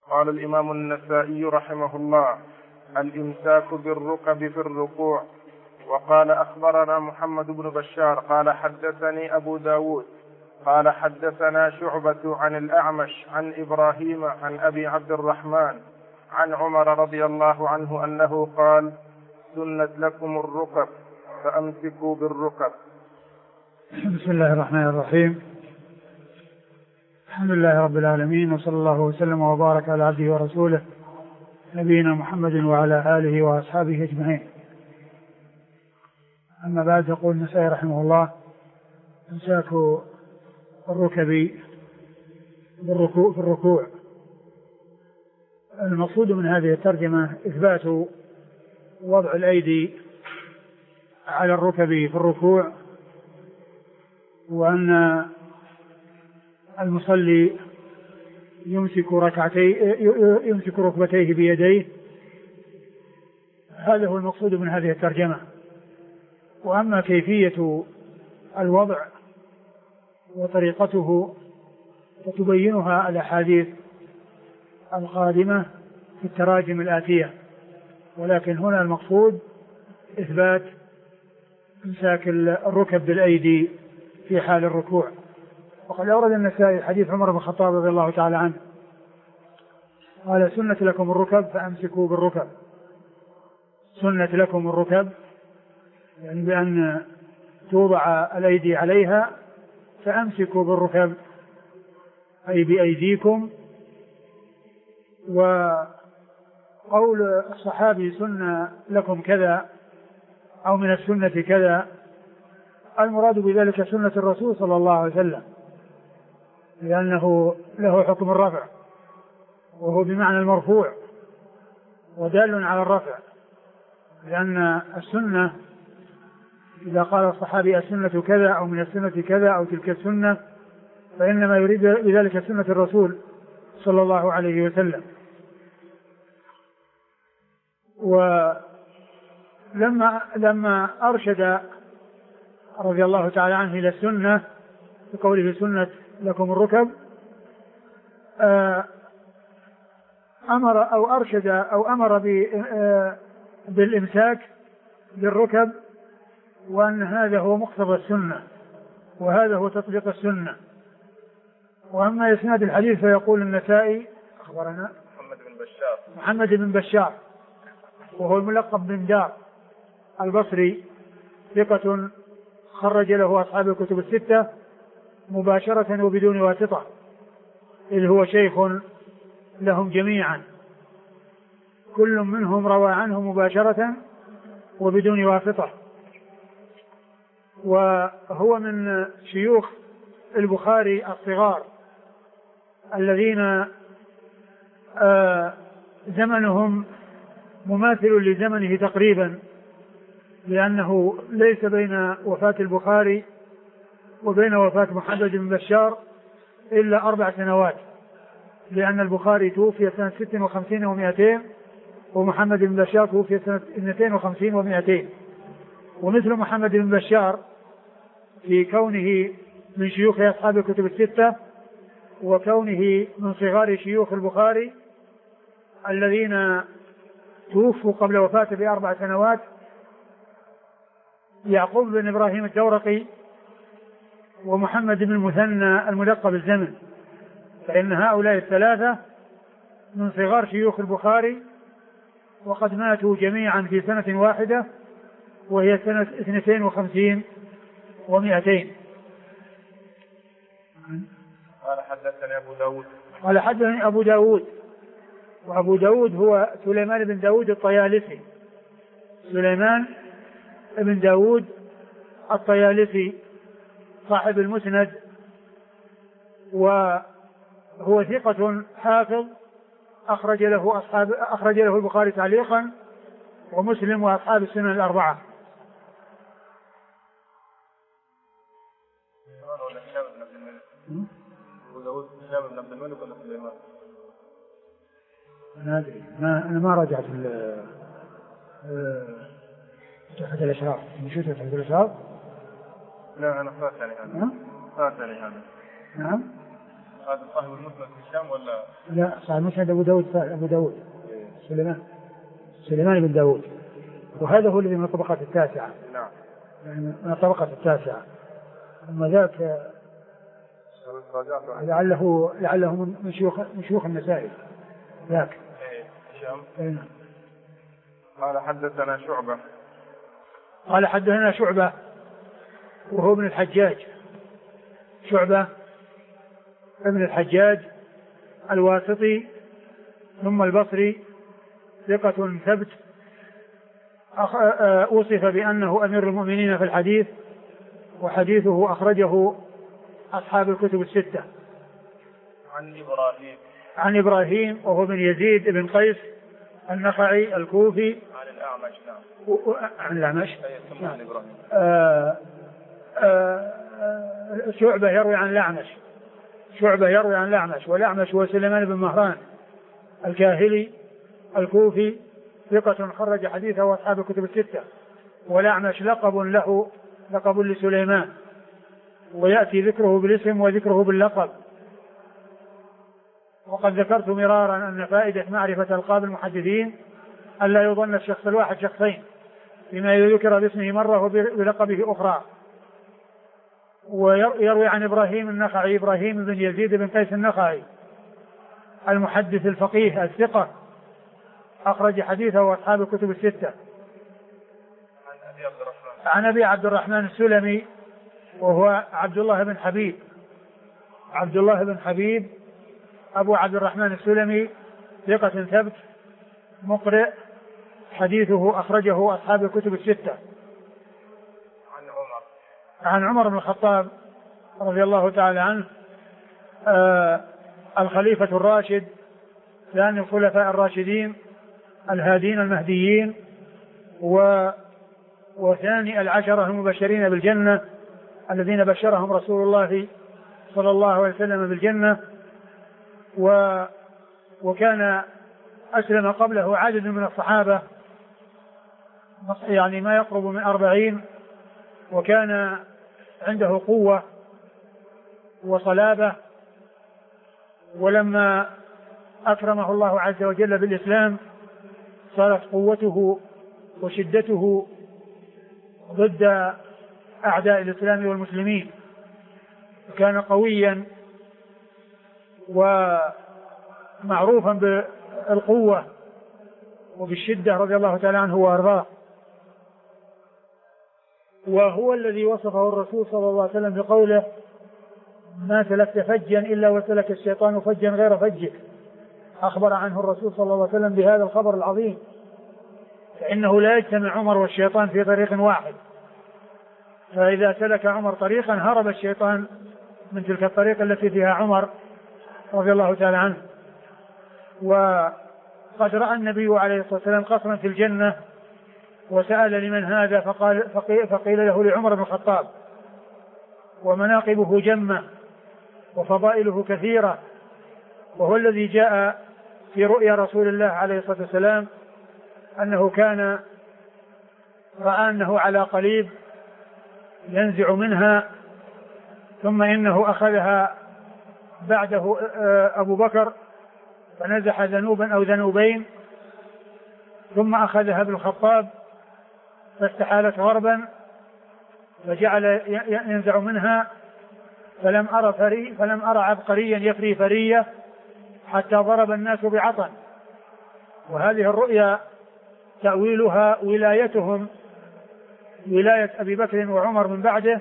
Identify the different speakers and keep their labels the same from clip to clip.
Speaker 1: قال الإمام النسائي رحمه الله: الإمساك بالركب في الركوع. وقال: أخبرنا محمد بن بشار قال حدثني أبو داود قال حدثنا شعبة عن الأعمش عن إبراهيم عن أبي عبد الرحمن عن عمر رضي الله عنه أنه قال: سنت لكم الركب فأمسكوا بالركب.
Speaker 2: بسم الله الرحمن الرحيم. الحمد لله رب العالمين، وصلى الله وسلم وبارك على عبده ورسوله نبينا محمد وعلى آله وأصحابه أجمعين. أما بعد، يقول النسائي رحمه الله: إمساك الركب في الركوع. المقصود من هذه الترجمة إثبات وضع الأيدي على الركب في الركوع، وأن المصلي يمسك ركبتيه بيديه. هذا هو المقصود من هذه الترجمة. وأما كيفية الوضع وطريقته فتبينها الأحاديث القادمة في التراجم الآتية، ولكن هنا المقصود إثبات إمساك الركب بالأيدي في حال الركوع. وقد أورد النسائي حديث عمر بن الخطاب رضي الله تعالى عنه قال: سنة لكم الركب فأمسكوا بالركب. سنة لكم الركب يعني بأن توضع الأيدي عليها، فأمسكوا بالركب أي بأيديكم. وقول الصحابي سنة لكم كذا أو من السنة كذا، المراد بذلك سنة الرسول صلى الله عليه وسلم، لأنه له حكم الرفع، وهو بمعنى المرفوع ودال على الرفع. لأن السنة إذا قال الصحابي السنة كذا أو من السنة كذا أو تلك السنة، فإنما يريد بذلك سنة الرسول صلى الله عليه وسلم. ولما أرشد رضي الله تعالى عنه إلى السنة بقوله سنة لكم الركب، أمر بالإمساك بالركب، وأن هذا هو مقتضى السنة وهذا هو تطبيق السنة. وأما إسناد الحديث فيقول النسائي: أخبرنا محمد بن بشار وهو الملقب بن دار البصري، ثقة خرج له أصحاب الكتب الستة مباشرة وبدون واسطة، إذ هو شيخ لهم جميعا، كل منهم روى عنه مباشرة وبدون واسطة. وهو من شيوخ البخاري الصغار الذين زمنهم مماثل لزمنه تقريبا، لأنه ليس بين وفاة البخاري وبين وفاة محمد بن بشار إلا 4 سنوات، لأن البخاري توفي سنة 56 و200، ومحمد بن بشار توفي سنة 52 و200. ومثل محمد بن بشار في كونه من شيوخ أصحاب الكتب الستة، وكونه من صغار شيوخ البخاري الذين توفوا قبل وفاته ب4 سنوات، يعقوب بن إبراهيم الدورقي ومحمد بن المثنى الملقب بالزمن، فإن هؤلاء الثلاثة من صغار شيوخ البخاري، وقد ماتوا جميعا في سنة واحدة وهي سنة 52 و200.
Speaker 1: قال حدثني أبو داود.
Speaker 2: قال حدثني أبو داود، وأبو داود هو سليمان بن داود الطيالسي، سليمان بن داود الطيالسي صاحب المسند، وهو ثقة حافظ أخرج له البخاري تعليقا ومسلم وأصحاب السنن الأربعة. أنا أدري، أنا ما رجعت تحت الأشراف. مشيت تحت الأشراف؟
Speaker 1: لا، أنا فاتني هذا.
Speaker 2: نعم
Speaker 1: هذا صاحب المسند هشام ولا؟
Speaker 2: لا، صاحب المسند أبو داود سليمان بن داود، وهذا هو الذي من الطبقة التاسعة.
Speaker 1: نعم.
Speaker 2: يعني من الطبقة التاسعة. أما ذاك لعله من شيوخ النسائي ذاك.
Speaker 1: هشام. قال حدثنا شعبة.
Speaker 2: قال حدثنا شعبة وهو ابن الحجاج، شعبة ابن الحجاج الواسطي ثم البصري، ثقة ثبت، أوصف بأنه أمير المؤمنين في الحديث، وحديثه أخرجه أصحاب الكتب الستة. عن إبراهيم وهو بن يزيد بن قيس النخعي الكوفي.
Speaker 1: عن الأعمش.
Speaker 2: عن الأعمش. شعبة يروي عن الأعمش، والأعمش هو سليمان بن مهران الكاهلي الكوفي، ثقة خرج حديثه أصحاب الكتب الستة. والأعمش لقب لسليمان، ويأتي ذكره بالاسم وذكره باللقب. وقد ذكرت مرارا أن فائدة معرفة ألقاب المحدثين ألا يظن الشخص الواحد شخصين، بما يذكر باسمه مرة وبلقبه أخرى. ويروي عن إبراهيم النخعي، إبراهيم بن يزيد بن قيس النخعي المحدث الفقيه الثقة، أخرج حديثه أصحاب الكتب الستة. عن أبي عبد الرحمن السلمي وهو عبد الله بن حبيب أبو عبد الرحمن السلمي، ثقة ثبت مقرئ، حديثه أخرجه أصحاب الكتب الستة. عن عمر بن الخطاب رضي الله تعالى عنه، الخليفة الراشد، ثاني الخلفاء الراشدين الهادين المهديين، وثاني العشرة المبشرين بالجنة الذين بشرهم رسول الله صلى الله عليه وسلم بالجنة. وكان أسلم قبله عدد من الصحابة، يعني ما يقرب من 40، وكان عنده قوة وصلابة. ولما أكرمه الله عز وجل بالإسلام صارت قوته وشدته ضد أعداء الإسلام والمسلمين، كان قويا ومعروفا بالقوة وبالشدة رضي الله تعالى عنه وأرضاه. وهو الذي وصفه الرسول صلى الله عليه وسلم بقوله: ما سلكت فجا إلا وسلك الشيطان فجا غير فجك. أخبر عنه الرسول صلى الله عليه وسلم بهذا الخبر العظيم، فإنه لا يجتمع عمر والشيطان في طريق واحد، فإذا سلك عمر طريقا هرب الشيطان من تلك الطريق التي فيها عمر رضي الله تعالى عنه. وقد رأى النبي عليه الصلاة والسلام قصرا في الجنة، وسأل لمن هذا، فقيل له لعمر بن الخطاب، ومناقبه جمة وفضائله كثيرة، وهو الذي جاء في رؤيا رسول الله عليه الصلاة والسلام أنه كان رأى أنه على قليب ينزع منها، ثم إنه أخذها بعده أبو بكر فنزح ذنوبا أو ذنوبين، ثم أخذها ابن الخطاب فاستحالت غربا فجعل ينزع منها، فلم أرى عبقريا يفري فرية حتى ضرب الناس بعطن. وهذه الرؤيا تأويلها ولاية أبي بكر وعمر من بعده،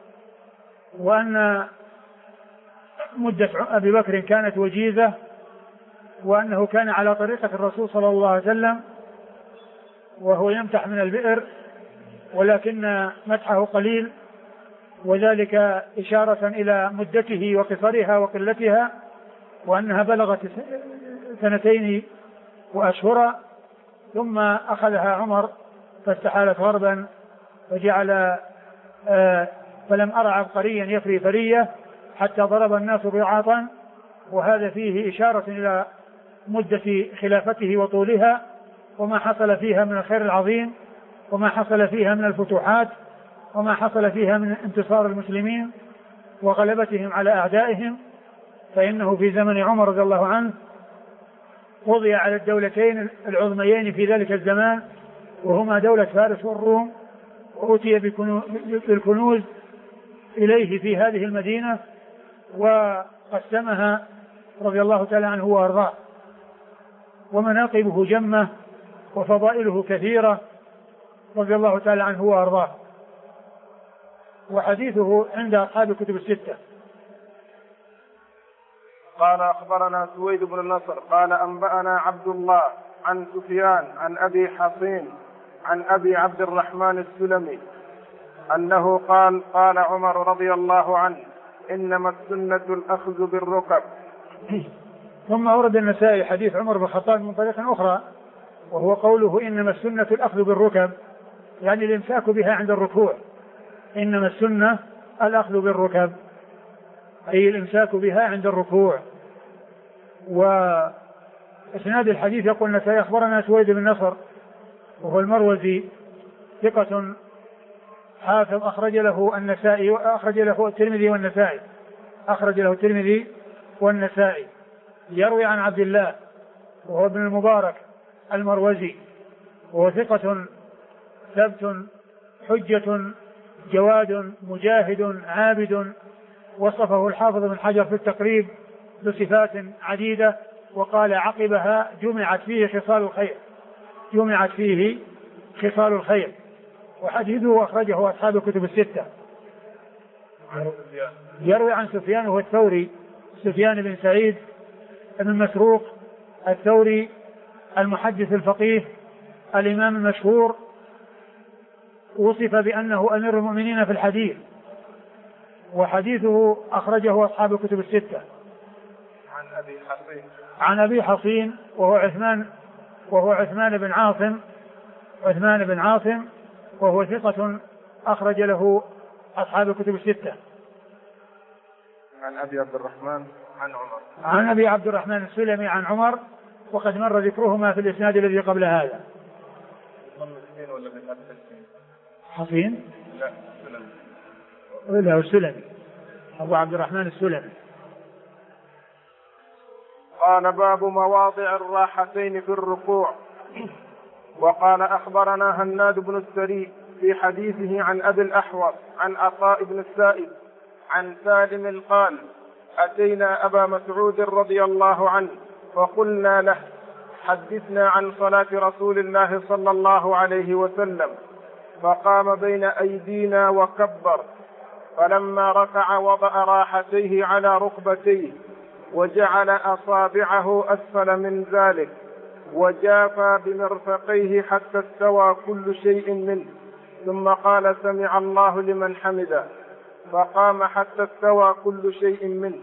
Speaker 2: وأن مدة أبي بكر كانت وجيزة، وأنه كان على طريقة الرسول صلى الله عليه وسلم وهو يمتح من البئر، ولكن مدحه قليل، وذلك إشارة إلى مدته وقصرها وقلتها، وأنها بلغت 2 وأشهر، ثم أخذها عمر فاستحالت غربا فجعل فلم أرى عبقريا يفري فرية حتى ضرب الناس بعاطا. وهذا فيه إشارة إلى مدة خلافته وطولها، وما حصل فيها من الخير العظيم، وما حصل فيها من الفتوحات، وما حصل فيها من انتصار المسلمين وغلبتهم على أعدائهم. فإنه في زمن عمر رضي الله عنه قضي على الدولتين العظميين في ذلك الزمان، وهما دولة فارس والروم، وأتي بالكنوز إليه في هذه المدينة وقسمها رضي الله تعالى عنه وأرضاه. ومناقبه جمة وفضائله كثيرة رضي الله تعالى عنه وأرضاه، وحديثه عند أصحاب الكتب الستة.
Speaker 1: قال أخبرنا سويد بن النصر قال أنبأنا عبد الله عن سفيان عن أبي حصين عن أبي عبد الرحمن السلمي أنه قال قال عمر رضي الله عنه إنما السنة الأخذ بالركب.
Speaker 2: ثم أورد النسائي حديث عمر بن الخطاب من طريقة أخرى، وهو قوله إنما السنة الأخذ بالركب، يعني الإمساك بها عند الركوع. إنما السنة الأخذ بالركب أي الإمساك بها عند الركوع. وإسناد الحديث يقول النسائي أخبرنا سويد بن نصر وهو المروزي ثقة حافظ أخرج له النسائي أخرج له الترمذي والنسائي يروي عن عبد الله وهو ابن المبارك المروزي، وهو ثقة ثبت حجة جواد مجاهد عابد، وصفه الحافظ بن حجر في التقريب بصفات عديدة، وقال عقبها جمعت فيه خصال الخير. وحديثه أخرجه أصحاب الكتب الستة. يروي عن سفيان وهو الثوري، سفيان بن سعيد بن مسروق الثوري المحدث الفقيه الإمام المشهور، وصف بأنه أمير المؤمنين في الحديث، وحديثه أخرجه أصحاب الكتب الستة. عن أبي حصين وهو عثمان بن عاصم وهو ثقة أخرج له أصحاب الكتب الستة.
Speaker 1: عن أبي عبد الرحمن
Speaker 2: السلمي عن عمر، وقد مر ذكرهما في الإسناد الذي قبل هذا. حصين؟ لا السلمي، أبو عبد الرحمن السلمي.
Speaker 1: قال باب مواضع الراحتين في الركوع. وقال أخبرنا هناد بن السري في حديثه عن أبي الأحوص عن عطاء بن السائب عن سالم قال أتينا أبا مسعود رضي الله عنه فقلنا له حدثنا عن صلاة رسول الله صلى الله عليه وسلم، فقام بين أيدينا وكبر، فلما ركع وضع راحتيه على ركبتيه وجعل أصابعه أسفل من ذلك وجافى بمرفقيه حتى استوى كل شيء منه، ثم قال سمع الله لمن حمده، فقام حتى استوى كل شيء منه.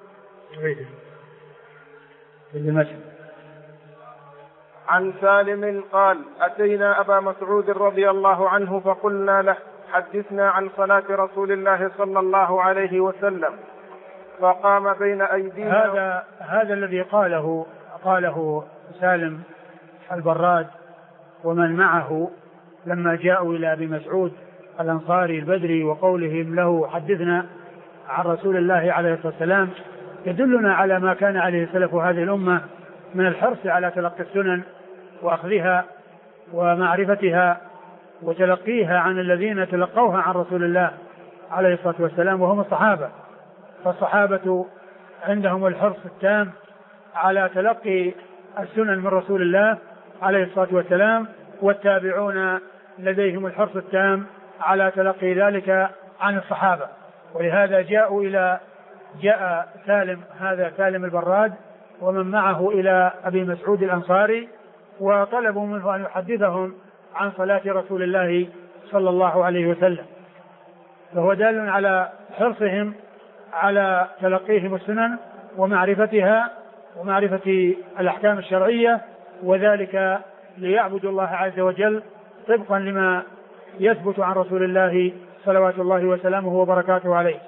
Speaker 1: عن سالم قال أتينا أبا مسعود رضي الله عنه فقلنا له حدثنا عن صلاة رسول الله صلى الله عليه وسلم، فقام بين أيدينا.
Speaker 2: هذا الذي قاله سالم البراد ومن معه لما جاءوا إلى أبي مسعود الأنصاري البدري وقولهم له حدثنا عن رسول الله عليه الصلاة والسلام، يدلنا على ما كان عليه سلف هذه الأمة من الحرص على تلقي السنن وأخذها ومعرفتها وتلقيها عن الذين تلقوها عن رسول الله عليه الصلاة والسلام وهم الصحابة. فالصحابة عندهم الحرص التام على تلقي السنن من رسول الله عليه الصلاة والسلام، والتابعون لديهم الحرص التام على تلقي ذلك عن الصحابة. ولهذا جاء سالم البراد ومن معه إلى أبي مسعود الأنصاري وطلبوا منه أن يحدثهم عن صلاة رسول الله صلى الله عليه وسلم، فهو دال على حرصهم على تلقيهم السنن ومعرفتها ومعرفة الأحكام الشرعية، وذلك ليعبدوا الله عز وجل طبقا لما يثبت عن رسول الله صلوات الله وسلامه وبركاته عليه.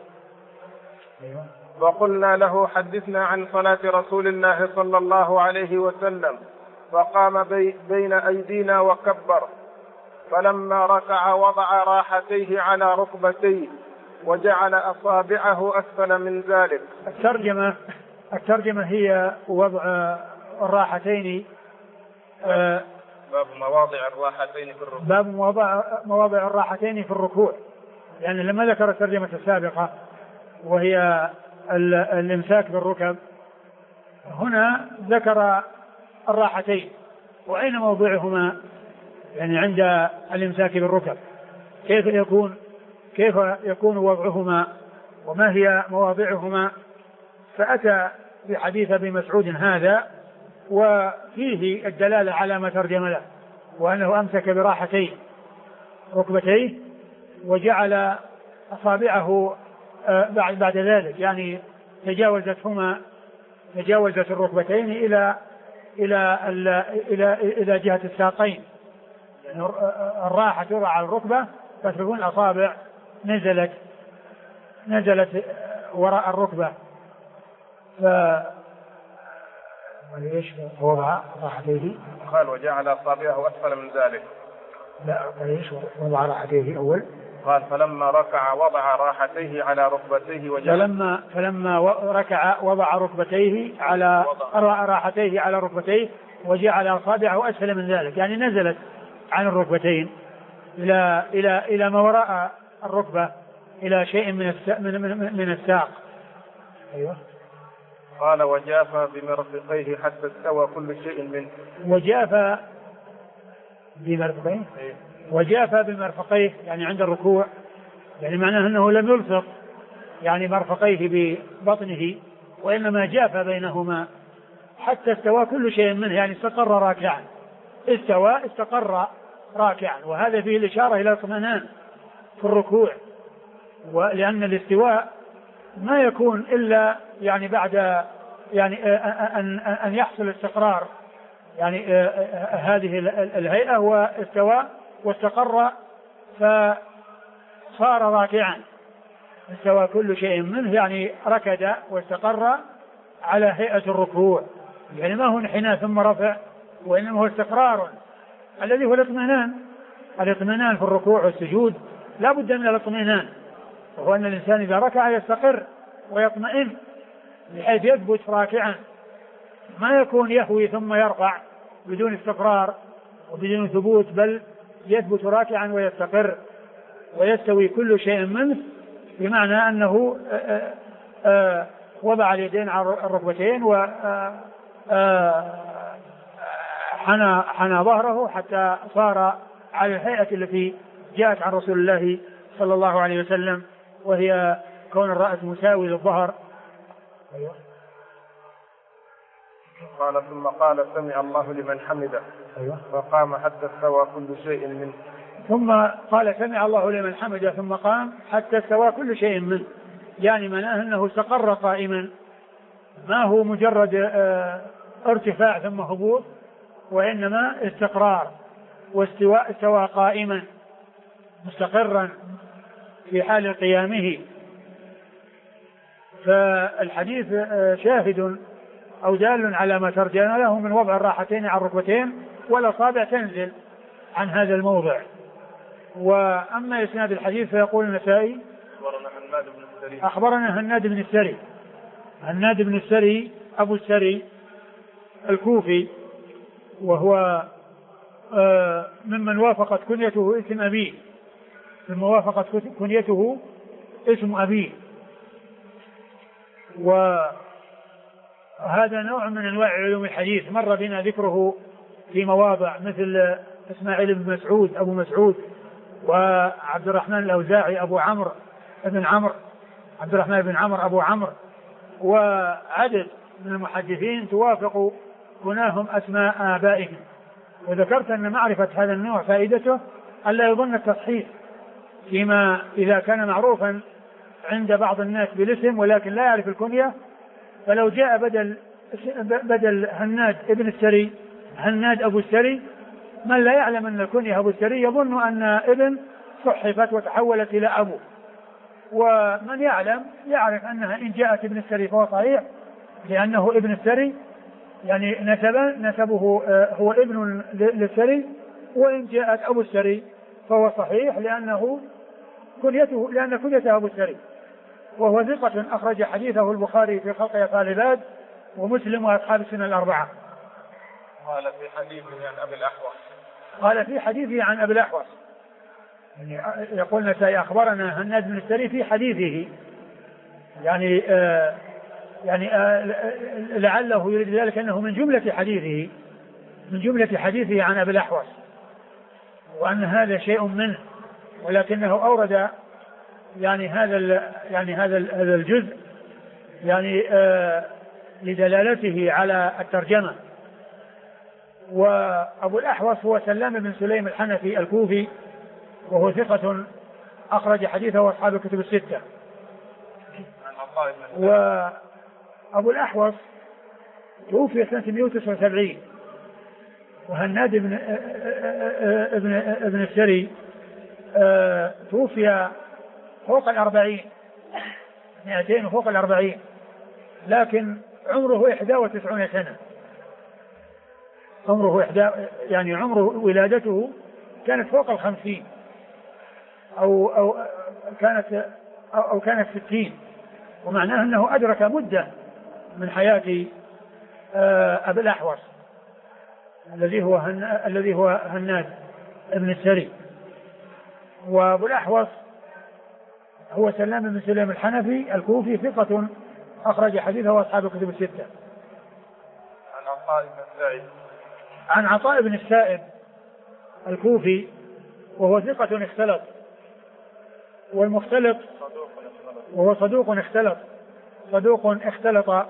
Speaker 1: وقلنا له حدثنا عن صلاة رسول الله صلى الله عليه وسلم، فقام بين أيدينا وكبر، فلما ركع وضع راحتيه على ركبتيه وجعل أصابعه أسفل من ذلك.
Speaker 2: الترجمة الترجمة هي وضع الراحتين
Speaker 1: باب مواضع الراحتين في الركوع.
Speaker 2: باب مواضع الراحتين في الركوع. يعني لما ذكر الترجمة السابقة وهي الإمساك بالركب، هنا ذكر الراحتين وأين موضعهما يعني عند الإمساك بالركب، كيف يكون وضعهما وما هي مواضعهما. فأتى بحديث ابن مسعود هذا وفيه الدلالة على ما ترجم له، وأنه أمسك براحتين ركبتيه وجعل أصابعه بعد ذلك يعني تجاوزت الركبتين إلى جهة الساقين. يعني الراحة تضع على الركبة فتكون الأصابع نزلت وراء الركبة. وليش وضع راحتيه؟
Speaker 1: قال وجعل أصابعه أسفل من ذلك.
Speaker 2: لا وليش وضع راحتيه أول؟
Speaker 1: قال فلما ركع وضع راحتيه على ركبتيه
Speaker 2: فلما ركع وضع ركبتيه على راحتيه على ركبتيه وجعل أصابعه أسفل من ذلك، يعني نزلت عن الركبتين إلى ما وراء الركبة إلى شيء من الساق. أيوة.
Speaker 1: قال وجاف بمرفقيه حتى استوى كل شيء منه.
Speaker 2: وجاف بمرفقيه يعني عند الركوع، يعني معناه أنه لم يلصق يعني مرفقيه ببطنه، وإنما جاف بينهما حتى استوى كل شيء منه، يعني استقر راكعا. وهذا فيه الإشارة إلى الاطمئنان في الركوع، ولأن الاستواء ما يكون إلا يعني بعد يعني أن يحصل استقرار يعني هذه الهيئة واستقر فصار راكعا. استوى كل شيء منه يعني ركد واستقر على هيئة الركوع، يعني ما هو انحناء ثم رفع، وإنما هو استقرار الذي هو الاطمئنان في الركوع والسجود. لا بد من الاطمئنان، وهو أن الإنسان إذا ركع يستقر ويطمئن بحيث يثبت راكعا، ما يكون يهوي ثم يرفع بدون استقرار وبدون ثبوت، بل يثبت راكعا ويستقر ويستوي كل شيء منه، بمعنى أنه وضع اليدين على الركبتين وحنى ظهره حتى صار على الهيئة التي جاءت عن رسول الله صلى الله عليه وسلم، وهي كون الرأس مساوي للظهر. أيوة.
Speaker 1: قال ثم قال سمع الله لمن حمده.
Speaker 2: أيوة.
Speaker 1: فقام حتى استوى كل شيء منه.
Speaker 2: ثم قال سمع الله لمن حمده ثم قام حتى استوى كل شيء منه، يعني معناه أنه استقر قائما، ما هو مجرد ارتفاع ثم هبوط، وإنما استقرار واستواء، استوى قائما مستقرا في حال قيامه. فالحديث شاهد أو دال على ما ترجم له من وضع الراحتين على الركبتين والأصابع تنزل عن هذا الموضع. وأما إسناد الحديث فيقول النسائي أخبرنا هناد بن السري. هناد بن السري أبو السري الكوفي، وهو ممن وافقت كنيته اسم أبيه، ثم وافقت كنيته اسم أبيه. وهذا نوع من أنواع علوم الحديث مر بنا ذكره في مواضع، مثل إسماعيل بن مسعود أبو مسعود، وعبد الرحمن الأوزاعي أبو عمرو بن عمرو، عبد الرحمن بن عمرو أبو عمرو، وعدد من المحدثين توافق كناهم أسماء آبائهم. وذكرت أن معرفة هذا النوع فائدته ألا يظن التصحيح فيما إذا كان معروفا عند بعض الناس بالاسم ولكن لا يعرف الكنية، فلو جاء بدل هناد ابن السري هناد أبو السري، من لا يعلم أن الكنية أبو السري يظن أن ابن صحفت وتحولت إلى أبو، ومن يعرف أنها إن جاءت ابن السري فهو صحيح لأنه ابن السري، يعني نسبه هو ابن للسري، وإن جاءت أبو السري فهو صحيح لأن كنيته أبو السري، وهو ثقة أخرج حديثه البخاري في خلق أفعال العباد ومسلم وأصحاب السنن الأربعة.
Speaker 1: قال في حديثه عن أبي الأحوص.
Speaker 2: قال في حديثه عن أبي الأحوص، يقول النسائي أخبرنا هناد بن السري في حديثه، يعني لعله يريد ذلك أنه من جملة حديثه عن أبي الأحوص، وأن هذا شيء منه، ولكنه أورد هذا الجزء لدلالته على الترجمة. وأبو الأحوص هو سلام بن سليم الحنفي الكوفي، وهو ثقة أخرج حديثه أصحاب الكتب الستة. وأبو الأحوص توفي سنة 179، وهناد ابن السري توفي فوق 200 وفوق 40، لكن عمره 91 سنة. عمر ولادته كانت فوق 50 أو كانت 60، ومعناه أنه أدرك مدة من حياة أبي الأحوص الذي هو هناد ابن السري. وأبو الأحوص هو سلام بن سليم الحنفي الكوفي، ثقة أخرج حديثه أصحاب الكتب الستة. عن عطاء بن السائب الكوفي، وهو ثقة اختلط، والمختلط وهو صدوق اختلط.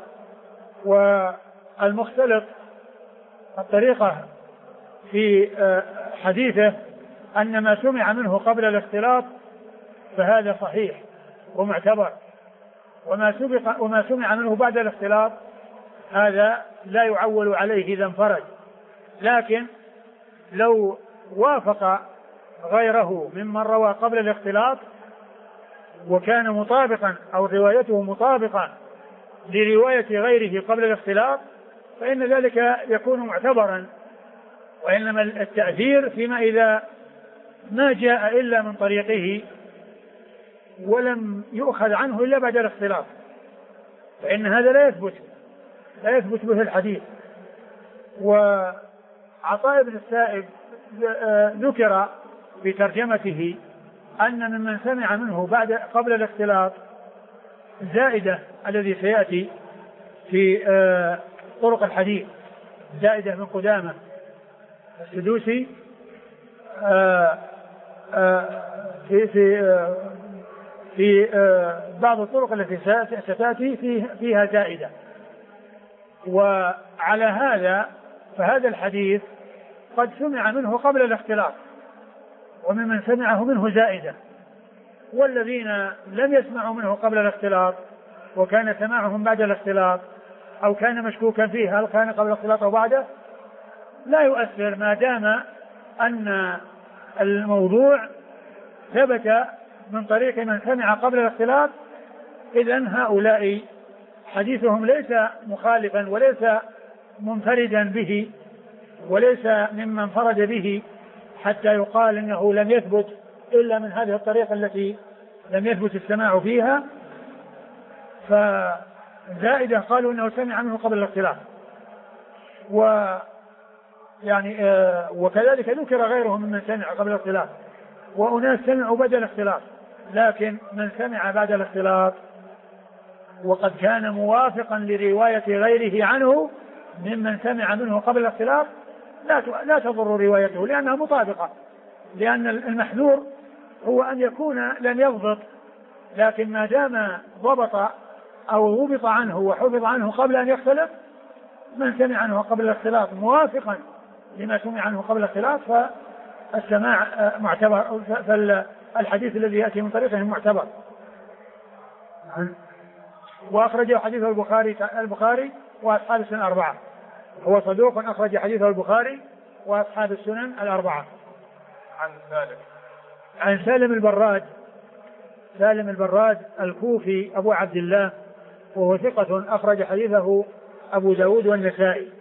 Speaker 2: والمختلط الطريقة في حديثه أن ما سمع منه قبل الاختلاط فهذا صحيح ومعتبر، وما سمع منه بعد الاختلاط هذا لا يعول عليه إذا انفرد، لكن لو وافق غيره ممن روى قبل الاختلاط وكان مطابقا أو روايته مطابقا لرواية غيره قبل الاختلاط فإن ذلك يكون معتبرا. وإنما التأثير فيما إذا ما جاء إلا من طريقه ولم يؤخذ عنه إلا بعد الاختلاط، فإن هذا لا يثبت به الحديث. وعطاء بن السائب ذكر في ترجمته أن ممن سمع منه قبل الاختلاط زائدة الذي سيأتي في طرق الحديث، زائدة من قدامة السدوسي في بعض الطرق التي ستأتي فيها زائدة. وعلى هذا فهذا الحديث قد سمع منه قبل الاختلاط وممن سمعه منه زائدة، والذين لم يسمعوا منه قبل الاختلاط وكان سماعهم بعد الاختلاط أو كان مشكوكا فيه هل كان قبل الاختلاط أو بعده لا يؤثر ما دام أن الموضوع ثبت من طريق من سمع قبل الاختلاط. إذن هؤلاء حديثهم ليس مخالفا وليس منفردا به وليس ممن فرد به حتى يقال إنه لم يثبت إلا من هذه الطريقة التي لم يثبت السماع فيها. فزائدة قالوا إنه سمع منه قبل الاختلاط، وكذلك ذكر غيرهم ممن سمع قبل الاختلاط، وأناس سمعوا بعد الاختلاط، لكن من سمع بعد الاختلاط وقد كان موافقا لرواية غيره عنه ممن سمع منه قبل الاختلاط لا تضر روايته لأنها مطابقة، لأن المحذور هو أن يكون لم يضبط، لكن ما دام ضبط أو ضبط عنه وحفظ عنه قبل أن يختلف من سمع عنه قبل الاختلاط موافقا لما سمع عنه قبل الاختلاط فالسماع معتبر، فالحديث الذي يأتي من طريقه معتبر. وأخرجه حديث البخاري وأصحاب السنن الأربعة، هو صدوق أخرج حديثه البخاري وأصحاب السنن الأربعة. عن سالم البراد الكوفي أبو عبد الله، وهو ثقة أخرج حديثه أبو داود والنسائي.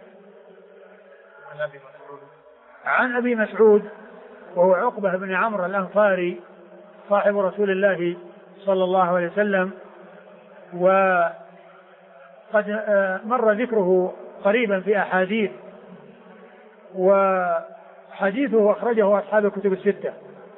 Speaker 2: عن أبي مسعود وهو عقبة بن عمرو الأنصاري صاحب رسول الله صلى الله عليه وسلم، قد مر ذكره قريبا في أحاديث، وحديثه أخرجه أصحاب الكتب الستة.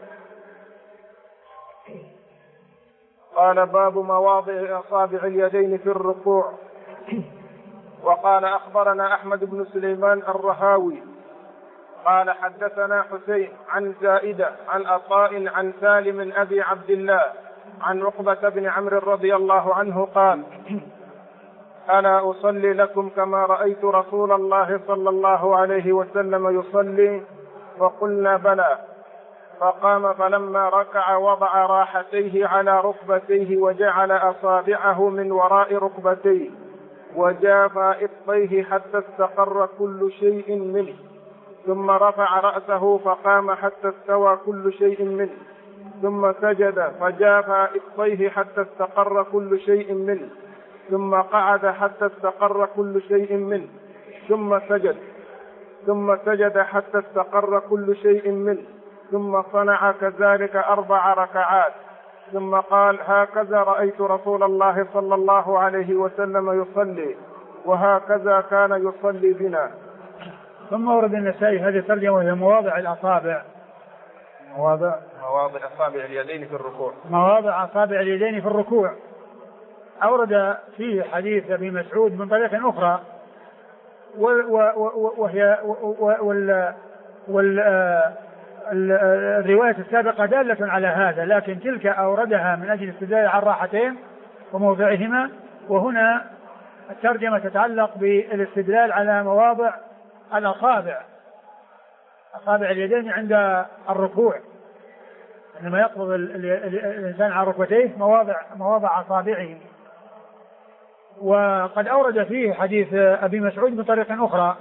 Speaker 1: قال باب مواضع أصابع اليدين في الركوع. وقال أخبرنا أحمد بن سليمان الرهاوي قال حدثنا حسين عن زائدة عن عطاء عن سالم أبي عبد الله عن عقبة بن عمرو رضي الله عنه قال ألا أصلي لكم كما رأيت رسول الله صلى الله عليه وسلم يصلي؟ فقلنا بلى. فقام فلما ركع وضع راحتيه على ركبتيه وجعل أصابعه من وراء ركبتيه وجافى إبطيه حتى استقر كل شيء منه، ثم رفع رأسه فقام حتى استوى كل شيء منه، ثم سجد فجافى إبطيه حتى استقر كل شيء منه، ثم قعد حتى استقر كل شيء منه، ثم سجد حتى استقر كل شيء منه، ثم صنع كذلك 4 ركعات، ثم قال هكذا رأيت رسول الله صلى الله عليه وسلم يصلي وهكذا كان يصلي بنا.
Speaker 2: ثم ورد النسائي هذه الترجمة وهي مواضع الأصابع،
Speaker 1: مواضع أصابع اليدين في الركوع.
Speaker 2: مواضع أصابع اليدين في الركوع. أورد فيه حديث أبي مسعود من طريق أخرى، وهي الرواية السابقة دالة على هذا، لكن تلك أوردها من أجل الاستدلال على الراحتين وموضعهما، وهنا الترجمة تتعلق بالاستدلال على مواضع الأصابع، أصابع اليدين عند الركوع، عندما يقبض الإنسان على ركبتيه مواضع أصابعه. وقد أورد فيه حديث أبي مسعود بطريقة أخرى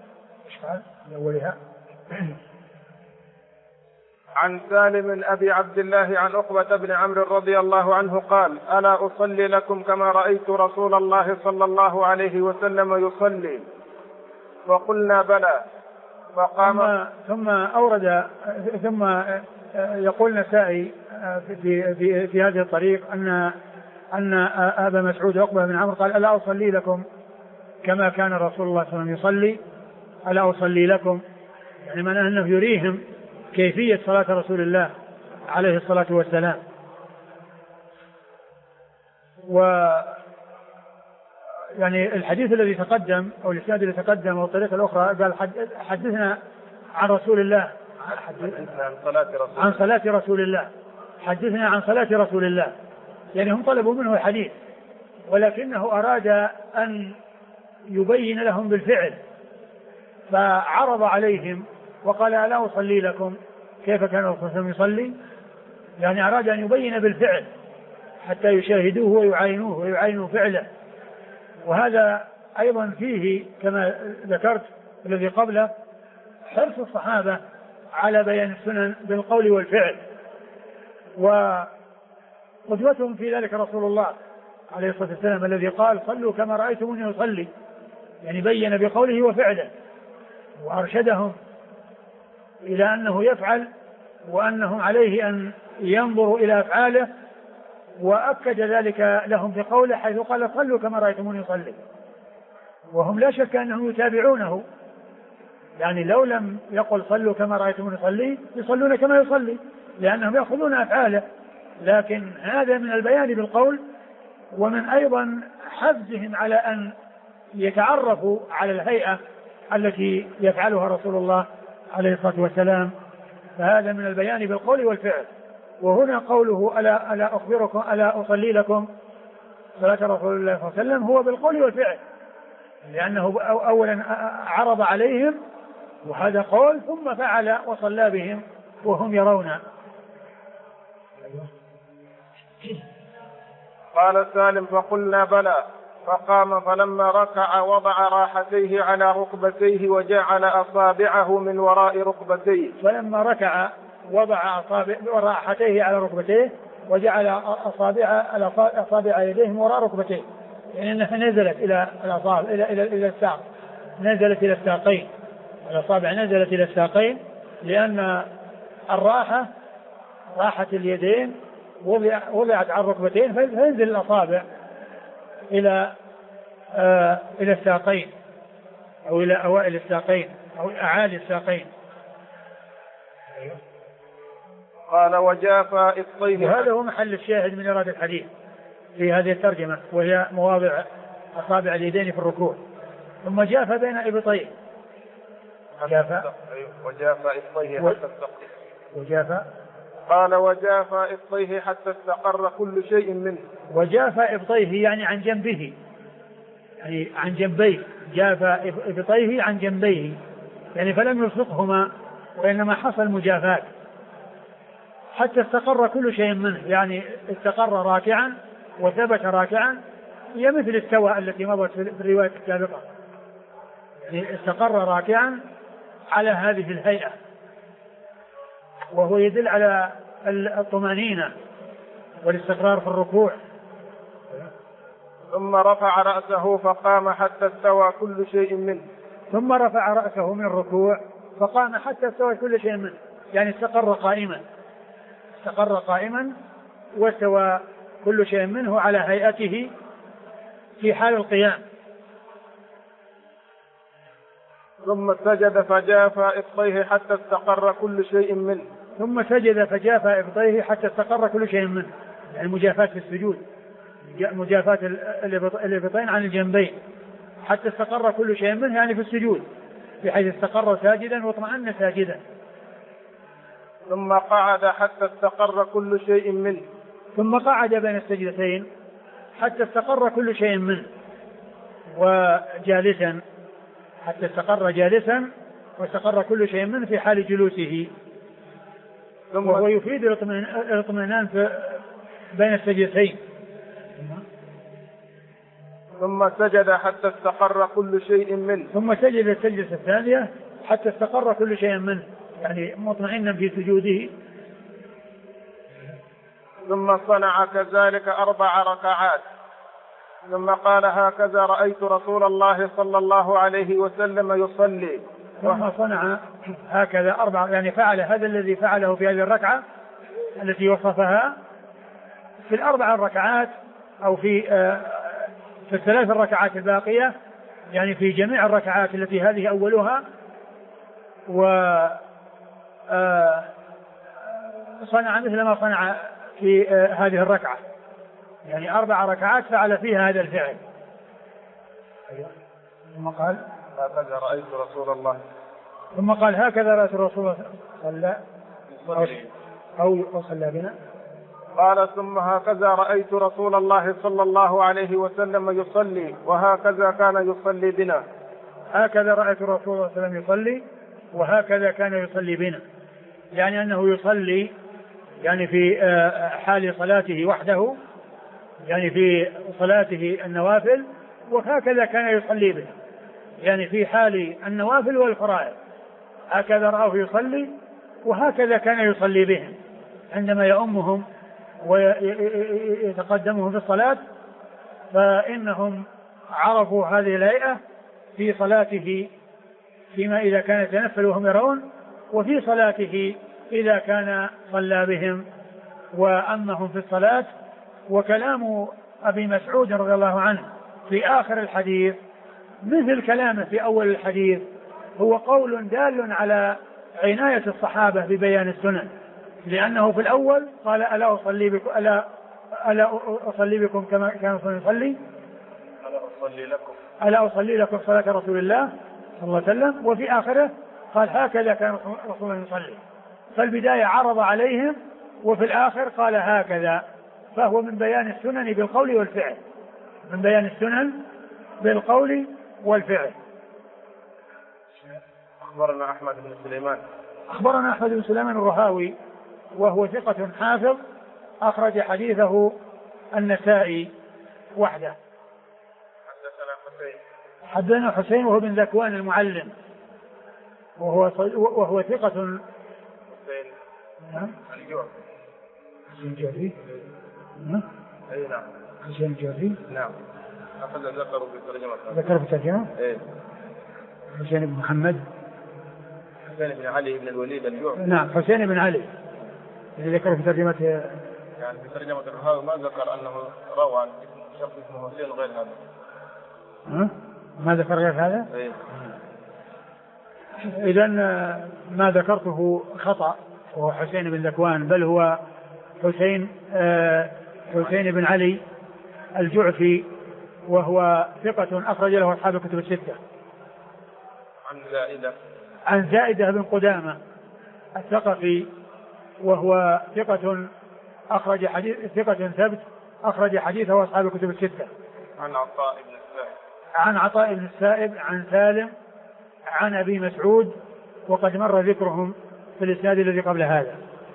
Speaker 1: عن سالم أبي عبد الله عن عقبة بن عمرو رضي الله عنه قال ألا أصلي لكم كما رأيت رسول الله صلى الله عليه وسلم يصلي؟ فقلنا بلى. فقام
Speaker 2: ثم يقول النسائي في هذه الطريق أن أبا مسعود عقبة بن عمرو قال ألا أصلي لكم كما كان رسول الله صلى الله عليه وسلم يصلي؟ ألا أصلي لكم يعني معناه أنه يريهم كيفية صلاة رسول الله عليه الصلاة والسلام. يعني الحديث الذي تقدم أو الإسناد الذي تقدم والطريقة الأخرى قال حدثنا عن رسول الله، عن صلاة رسول الله، حدثنا عن صلاة رسول الله، يعني هم طلبوا منه الحديث ولكنه أراد أن يبين لهم بالفعل، فعرض عليهم وقال ألا أصلي لكم كيف كان الرسول صلى الله عليه وسلم يصلي؟ يعني أراد أن يبين بالفعل حتى يشاهدوه ويعاينوه ويعاينوا فعله. وهذا أيضا فيه كما ذكرت الذي قبله حرص الصحابة على بيان السنن بالقول والفعل، وقدوتهم في ذلك رسول الله عليه الصلاة والسلام الذي قال صلوا كما رأيتموني أصلي، يعني بين بقوله وفعله وأرشدهم إلى أنه يفعل وأنهم عليه أن ينظروا إلى أفعاله، وأكد ذلك لهم بقوله حيث قال صلوا كما رأيتموني أصلي، وهم لا شك أنهم يتابعونه، يعني لو لم يقل صلوا كما رأيتموني أصلي يصلون كما يصلي لأنهم يأخذون أفعاله، لكن هذا من البيان بالقول ومن أيضا حفزهم على أن يتعرفوا على الهيئة التي يفعلها رسول الله عليه الصلاة والسلام، فهذا من البيان بالقول والفعل. وهنا قوله ألا أخبركم ألا أصلي لكم صلاة رسول الله صلى الله عليه وسلم هو بالقول والفعل، لأنه أولا عرض عليهم وهذا قول، ثم فعل وصلى بهم وهم يرون.
Speaker 1: قال سالم فقلنا بلى. فقام فلما ركع وضع راحتيه على ركبتيه وجعل أصابعه من وراء ركبتيه.
Speaker 2: فلما ركع وضع راحتيه على ركبتيه وجعل أصابع يديه من وراء ركبتيه، يعني أنها نزلت إلى الأصابع إلى الساق، نزلت إلى الساقين، الأصابع نزلت إلى الساقين، لأن الراحة راحة اليدين وضعت على الركبتين فينزل الأصابع إلى إلى الساقين أو إلى أوائل الساقين أو أعالي الساقين.
Speaker 1: قال وجافى إبطيه.
Speaker 2: وهذا هو محل الشاهد من إرادة الحديث في هذه الترجمة، وهي مواضع أصابع اليدين في الركوع. ثم جافى بين إبطيه.
Speaker 1: وجافى إبطيه حتى استقر.
Speaker 2: وجافى.
Speaker 1: قال وجافى إبطيه حتى استقر كل شيء منه.
Speaker 2: وجافى إبطيه يعني عن جنبه، يعني عن جنبيه. جافى إبطيه عن جنبيه يعني فلم يلصقهما وإنما حصل مجافاة حتى استقر كل شيء منه، يعني استقر راكعا وثبت راكعا، هي مثل استوى التي مضت في الرواية السابقة، يعني استقر راكعا على هذه الهيئة، وهو يدل على الطمأنينة والاستقرار في الركوع.
Speaker 1: ثم رفع رأسه فقام حتى استوى كل شيء منه.
Speaker 2: ثم رفع رأسه من الركوع فقام حتى استوى كل شيء منه، يعني استقر قائما، استقر قائما واستوى كل شيء منه على هيئته في حال القيام.
Speaker 1: ثم سجد فجافى إبطيه حتى استقر كل شيء منه.
Speaker 2: ثم سجد فجافى إبطيه حتى استقر كل شيء منه، يعني مجافاة في السجود، مجافاة الإبطين عن الجنبين حتى استقر كل شيء منه، يعني في السجود بحيث استقر ساجدا واطمأن ساجدا.
Speaker 1: ثم قعد حتى استقر كل شيء منه.
Speaker 2: ثم قعد بين السجدتين حتى استقر كل شيء منه، وجالسا حتى استقر جالسا واستقر كل شيء منه في حال جلوسه، وهو يفيد الاطمئنان بين السجدتين.
Speaker 1: ثم سجد حتى استقر كل شيء منه.
Speaker 2: ثم سجد السجدة الثانية حتى استقر كل شيء منه، يعني مطمئنا في سجوده.
Speaker 1: ثم صنع كذلك 4 ركعات، ثم قال هكذا رأيت رسول الله صلى الله عليه وسلم يصلي.
Speaker 2: ثم صنع هكذا 4، يعني فعل هذا الذي فعله في هذه الركعة التي وصفها في ال4 ركعات أو في ال3 الركعات الباقية، يعني في جميع الركعات التي هذه أولها، وصنع مثل ما صنع في هذه الركعة، يعني 4 ركعات فعل فيها هذا الفعل. ثم قال
Speaker 1: هكذا رأيت رسول الله.
Speaker 2: ثم قال هكذا رأيت الرسول صلى أو صلى بنا.
Speaker 1: قال ثم هكذا رأيت رسول الله صلى الله عليه وسلم يصلي وهكذا كان يصلي بنا.
Speaker 2: هكذا رأيت رسول الله صلى الله عليه وسلم يصلي وهكذا كان يصلي بنا، يعني أنه يصلي يعني في حال صلاته وحده، يعني في صلاته النوافل، وهكذا كان يصلي بنا، يعني في حال النوافل والفرائض هكذا رأوه يصلي وهكذا كان يصلي بهم عندما يؤمهم ويتقدمهم في الصلاة، فإنهم عرفوا هذه الهيئة في صلاته فيما إذا كان يتنفل وهم يرون، وفي صلاته إذا كان صلى بهم وأمهم في الصلاة. وكلام أبي مسعود رضي الله عنه في آخر الحديث مثل كلامه في أول الحديث، هو قول دال على عناية الصحابة ببيان السنن، لأنه في الأول قال ألا أصلي بكم كما كان يصلي، ألا أصلي لكم صلاة رسول الله صلى الله عليه وسلم، وفي آخره قال هكذا كان رسول الله يصلي. فالبداية عرض عليهم، وفي الآخر قال هكذا، فهو من بيان السنن بالقول والفعل، من بيان السنن بالقول والفعل.
Speaker 1: أخبرنا أحمد بن سليمان.
Speaker 2: أخبرنا أحمد بن سليمان الرهاوي وهو ثقة حافظ، أخرج حديثه النسائي وحده. حدثنا حسين وهو بن ذكوان المعلم وهو ثقة.
Speaker 1: حسين
Speaker 2: الجعفي.
Speaker 1: أي نعم.
Speaker 2: حسين الجعفي.
Speaker 1: نعم. أخذ ذكره في الترجمة.
Speaker 2: ذكره في الترجمة.
Speaker 1: إيه.
Speaker 2: حسين بن محمد.
Speaker 1: حسين بن علي بن الوليد الجعفي.
Speaker 2: نعم حسين بن علي اللي ذكره في ترجمة.
Speaker 1: يعني في ترجمة الرهاوي ما ذكر أنه روى عن شخص اسمه حسين غير هذا.
Speaker 2: ما ذكر غير هذا؟ إذن ما ذكرته خطأ، وهو حسين بن ذكوان، بل هو حسين بن علي الجعفي، وهو ثقة أخرج له أصحاب الكتب الستة. عن زائدة بن قدامة الثقفي، وهو ثقة ثبت أخرج حديثه أصحاب الكتب الستة. عن عطاء بن السائب عن سالم عن أبي مسعود، وقد مر ذكرهم في الإسناد الذي قبل هذا.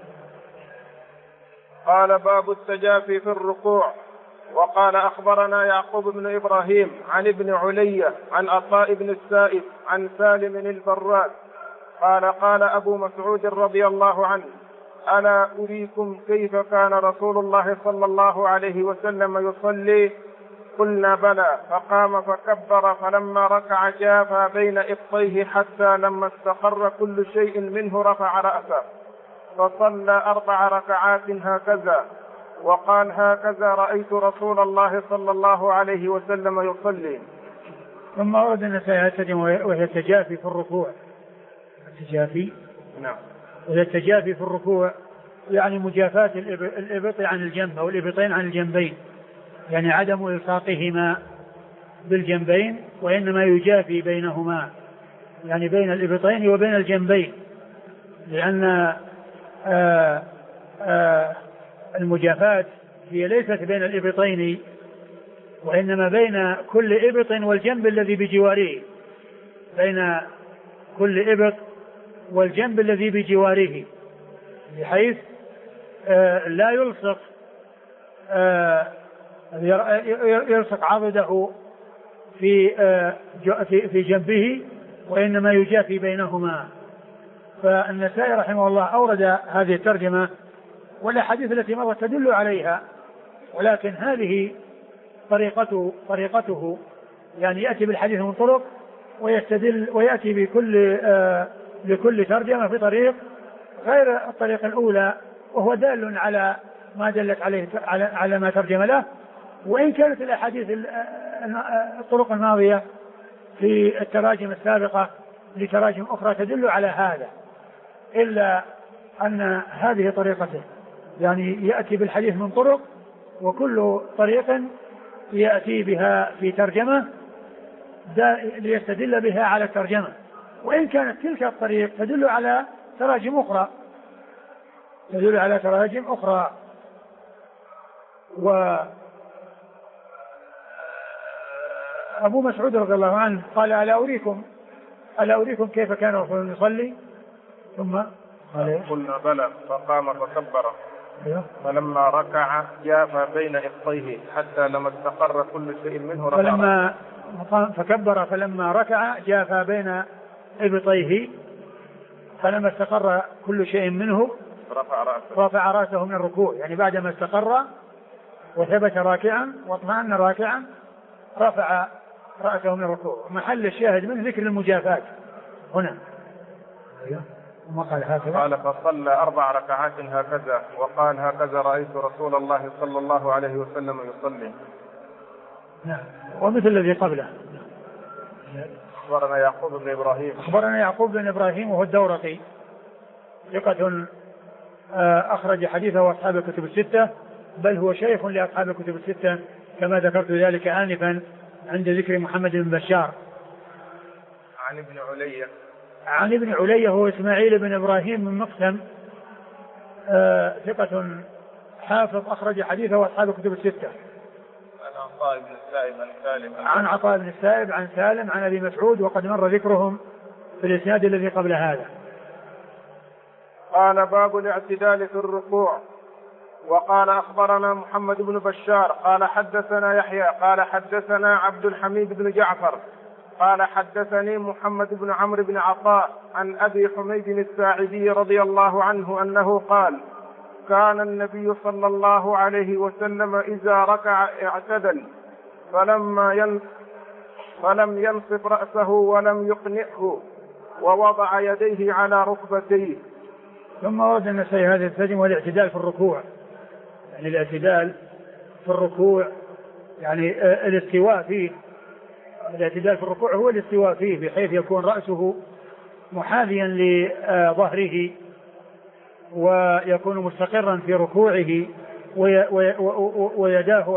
Speaker 1: قال باب التجافي في الركوع. وقال أخبرنا يعقوب بن إبراهيم عن ابن علي عن عطاء بن السائب عن سالم البراك قال أبو مسعود رضي الله عنه: ألا أريكم كيف كان رسول الله صلى الله عليه وسلم يصلي؟ قلنا بلى. فقام فكبر، فلما ركع جافى بين إبطيه حتى لما استقر كل شيء منه رفع رأسه، فصلى 4 ركعات هكذا، وقال: هكذا رأيت رسول الله صلى الله عليه وسلم يصلي.
Speaker 2: ثم ورد النسائي وهي التجافي في الركوع. وهي التجافي في الركوع يعني مجافاة الإبط عن الجنب أو الإبطين عن الجنبين، يعني عدم إلصاقهما بالجنبين، وإنما يجافي بينهما، يعني بين الإبطين وبين الجنبين، لأن المجافاة هي ليست بين الإبطين، وإنما بين كل إبط والجنب الذي بجواره، بين كل إبط والجنب الذي بجواره، بحيث لا يلصق عضده في جنبه، وإنما يجافي بينهما. فالنسائي رحمه الله أورد هذه الترجمة والأحاديث التي مرت تدل عليها، ولكن هذه طريقته، يعني يأتي بالحديث من طرق ويستدل ويأتي لكل ترجمة في طريق غير الطريق الأولى، وهو دال على ما دلت عليه على ما ترجم له. وإن كانت الأحاديث الطرق الماضية في التراجم السابقة لتراجم أخرى تدل على هذا، إلا أن هذه طريقته، يعني يأتي بالحديث من طرق، وكل طريق يأتي بها في ترجمة ليستدل بها على الترجمة. وإن كانت تلك الطريق تدل على تراجم أخرى. وأبو مسعود رضي الله عنه قال: ألا أريكم كيف كان رسول يصلي؟ ثم
Speaker 1: قلنا بلى. فقام فكبر، فلما ركع جاف بين إبطيه حتى لما استقر كل شيء منه رفع.
Speaker 2: فكبر فلما ركع جاف بين إبطيه فلما استقر كل شيء منه رفع رأسه من الركوع، يعني بعدما استقر وثبت راكعا واطمأن راكعا رفع رأسه من الركوع. محل الشاهد من ذكر المجافات هنا. وما قال هكذا؟
Speaker 1: قال: فصلى 4 ركعات هكذا، وقال: هكذا رأيت رسول الله صلى الله عليه وسلم يصلي.
Speaker 2: نعم. ومثل الذي قبله.
Speaker 1: أخبرنا يعقوب بن إبراهيم
Speaker 2: وهو الدورقي، ثقة أخرج حديثه أصحاب الكتب الستة، بل هو شيخ لأصحاب الكتب الستة كما ذكرت ذلك آنفا عند ذكر محمد بن بشار. عن ابن علي هو إسماعيل بن إبراهيم من مقسم، ثقة حافظ أخرج حديثه أصحاب الكتب الستة. عن عطاء بن السائب عن سالم عن أبي مسعود، وقد مر ذكرهم في الإسناد الذي قبل هذا.
Speaker 1: قال: باب الاعتدال في الركوع. وقال: أخبرنا محمد بن بشار قال حدثنا يحيى قال حدثنا عبد الحميد بن جعفر قال حدثني محمد بن عمرو بن عطاء عن أبي حميد الساعدي رضي الله عنه أنه قال: كان النبي صلى الله عليه وسلم إذا ركع اعتدل، فلم ينصب رأسه ولم يقنعه، ووضع يديه على ركبتيه.
Speaker 2: ثم ورد النسائي هذه الترجمة والاعتدال في الركوع، يعني الاعتدال في الركوع يعني الاستواء فيه الاعتدال في الركوع هو الاستواء فيه بحيث يكون رأسه محاذيا لظهره ويكون مستقرا في ركوعه ويداه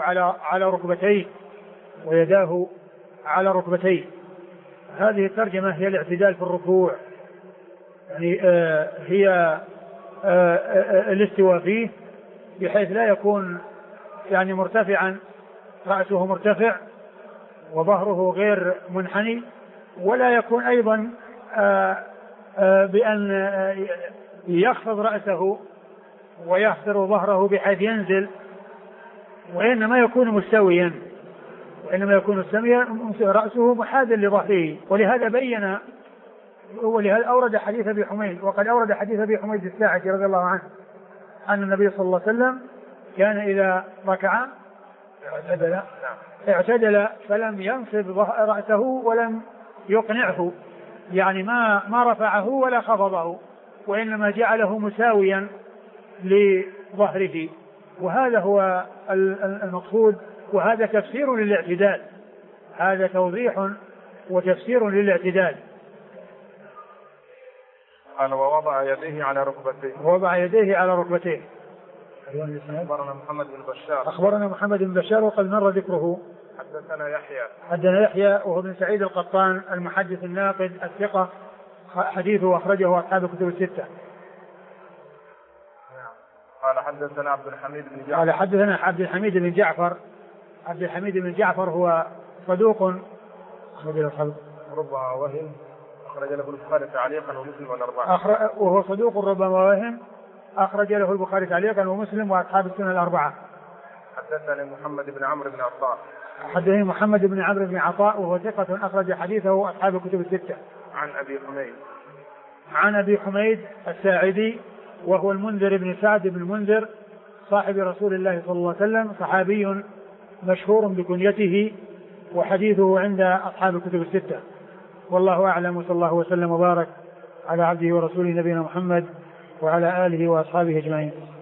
Speaker 2: على ركبتيه هذه الترجمة هي الاعتدال في الركوع، يعني هي الاستواء فيه بحيث لا يكون يعني مرتفعا، رأسه مرتفع وظهره غير منحني، ولا يكون أيضا بأن يخفض رأسه ويحفر ظهره بحيث ينزل، وإنما يكون مستويا، رأسه محاذا لظهره. ولهذا أورد حديث أبي حميد، وقد أورد حديث أبي حميد الساعدي رضي الله عنه أن النبي صلى الله عليه وسلم كان إذا ركع اعتدل فلم ينصب رأسه ولم يقنعه، يعني ما رفعه ولا خفضه، وإنما جعله مساويا لظهره، وهذا هو المقصود، وهذا تفسير للاعتدال، هذا توضيح وتفسير للاعتدال.
Speaker 1: قال ووضع يديه على ركبتيه. أخبرنا محمد بن بشار
Speaker 2: وقد مر ذكره. حدثنا يحيى وهو بن سعيد القطان المحدث الناقد الثقة، حديثه أخرجه أصحاب الكتب الستة.
Speaker 1: قال حدثنا عبد الحميد بن جعفر هو صدوق ربما وهم، أخرج له البخاري تعليقا ومسلم والأربعة. وهو صدوق ربما وهم، أخرج له البخاري تعليقا ومسلم وأصحاب السنن الأربعة. حدثني محمد بن عمرو بن
Speaker 2: عطاء وهو ثقة أخرج حديثه أصحاب الكتب الستة. عن أبي حميد الساعدي وهو المنذر بن سعد بن المنذر صاحب رسول الله صلى الله عليه وسلم، صحابي مشهور بكنيته، وحديثه عند أصحاب الكتب الستة. والله أعلم، وصلى الله وسلم وبارك على عبده ورسوله نبينا محمد وعلى آله وأصحابه أجمعين.